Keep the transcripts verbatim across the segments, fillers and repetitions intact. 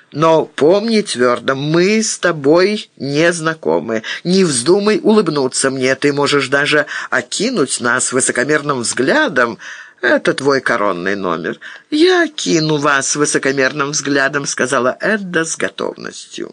Но помни твердо, мы с тобой не знакомы. Не вздумай улыбнуться мне, ты можешь даже окинуть нас высокомерным взглядом. Это твой коронный номер. Я окину вас высокомерным взглядом», — сказала Эдда с готовностью.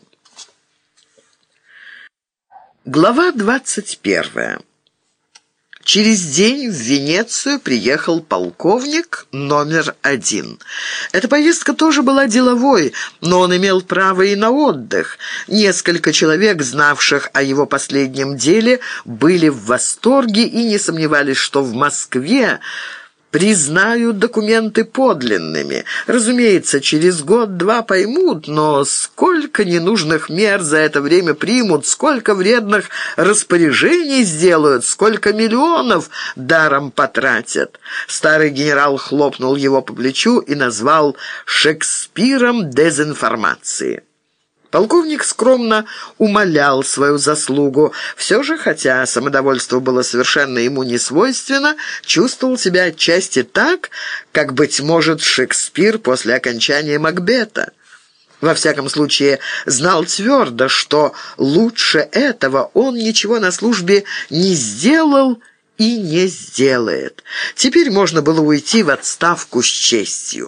Глава двадцать первая. Через день в Венецию приехал полковник номер один. Эта поездка тоже была деловой, но он имел право и на отдых. Несколько человек, знавших о его последнем деле, были в восторге и не сомневались, что в Москве признают документы подлинными. Разумеется, через год-два поймут, но сколько ненужных мер за это время примут, сколько вредных распоряжений сделают, сколько миллионов даром потратят. Старый генерал хлопнул его по плечу и назвал Шекспиром дезинформации. Полковник скромно умалял свою заслугу. Все же, хотя самодовольство было совершенно ему не свойственно, чувствовал себя отчасти так, как, быть может, Шекспир после окончания Макбета. Во всяком случае, знал твердо, что лучше этого он ничего на службе не сделал и не сделает. Теперь можно было уйти в отставку с честью.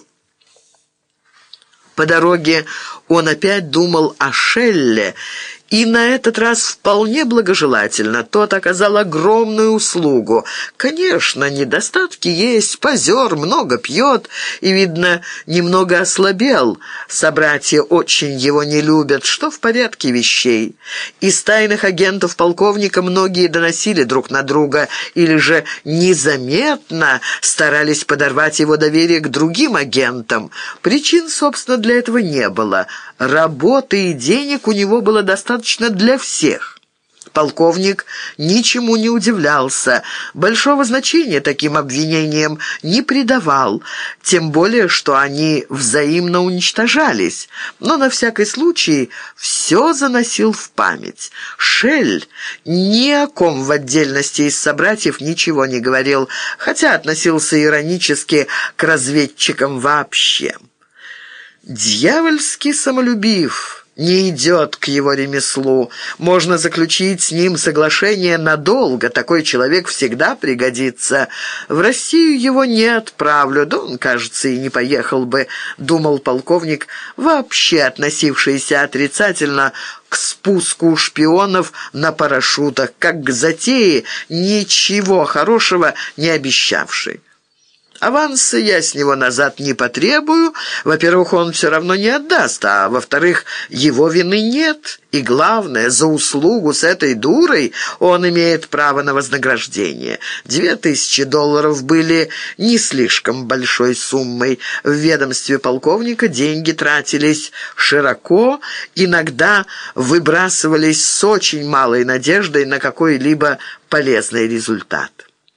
По дороге он опять думал о Шелле, и на этот раз вполне благожелательно. Тот оказал огромную услугу. Конечно, недостатки есть, позер, много пьет и, видно, немного ослабел. Собратья очень его не любят, что в порядке вещей. Из тайных агентов полковника многие доносили друг на друга или же незаметно старались подорвать его доверие к другим агентам. Причин, собственно, для этого не было. Работы и денег у него было достаточно для всех. Полковник ничему не удивлялся, большого значения таким обвинениям не придавал, тем более, что они взаимно уничтожались, но на всякий случай все заносил в память. Шель ни о ком в отдельности из собратьев ничего не говорил, хотя относился иронически к разведчикам вообще. Дьявольски самолюбив, не идет к его ремеслу. Можно заключить с ним соглашение надолго, такой человек всегда пригодится. В Россию его не отправлю, да он, кажется, и не поехал бы, думал полковник, вообще относившийся отрицательно к спуску шпионов на парашютах, как к затее, ничего хорошего не обещавшей. Аванса я с него назад не потребую. Во-первых, он все равно не отдаст, а во-вторых, его вины нет. И главное, за услугу с этой дурой он имеет право на вознаграждение. Две тысячи долларов были не слишком большой суммой. В ведомстве полковника деньги тратились широко, иногда выбрасывались с очень малой надеждой на какой-либо полезный результат.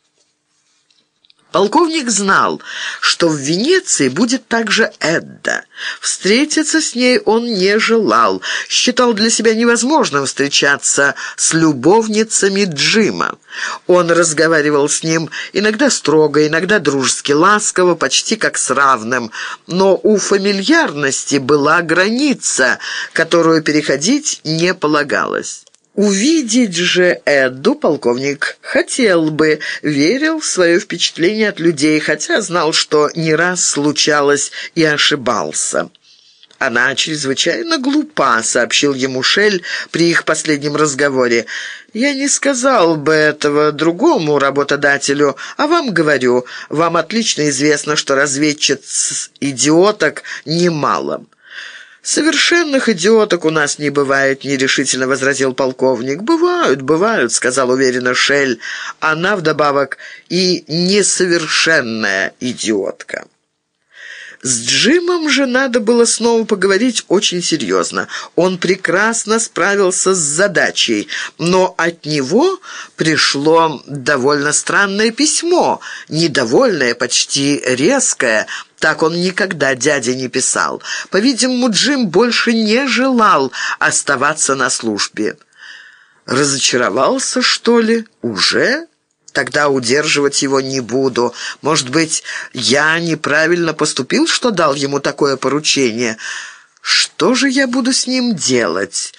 Полковник знал, что в Венеции будет также Эдда. Встретиться с ней он не желал, считал для себя невозможным встречаться с любовницами Джима. Он разговаривал с ним иногда строго, иногда дружески ласково, почти как с равным, но у фамильярности была граница, которую переходить не полагалось. Увидеть же Эдду полковник хотел бы, верил в свое впечатление от людей, хотя знал, что не раз случалось и ошибался. «Она чрезвычайно глупа», — сообщил ему Шель при их последнем разговоре. «Я не сказал бы этого другому работодателю, а вам говорю, вам отлично известно, что разведчиц-идиоток немало». «Совершенных идиоток у нас не бывает», — нерешительно возразил полковник. «Бывают, бывают», — сказал уверенно Шель. «Она вдобавок и несовершенная идиотка». С Джимом же надо было снова поговорить очень серьезно. Он прекрасно справился с задачей, но от него пришло довольно странное письмо, недовольное, почти резкое. Так он никогда дяде не писал. По-видимому, Джим больше не желал оставаться на службе. Разочаровался, что ли? Уже? Тогда удерживать его не буду. Может быть, я неправильно поступил, что дал ему такое поручение? Что же я буду с ним делать?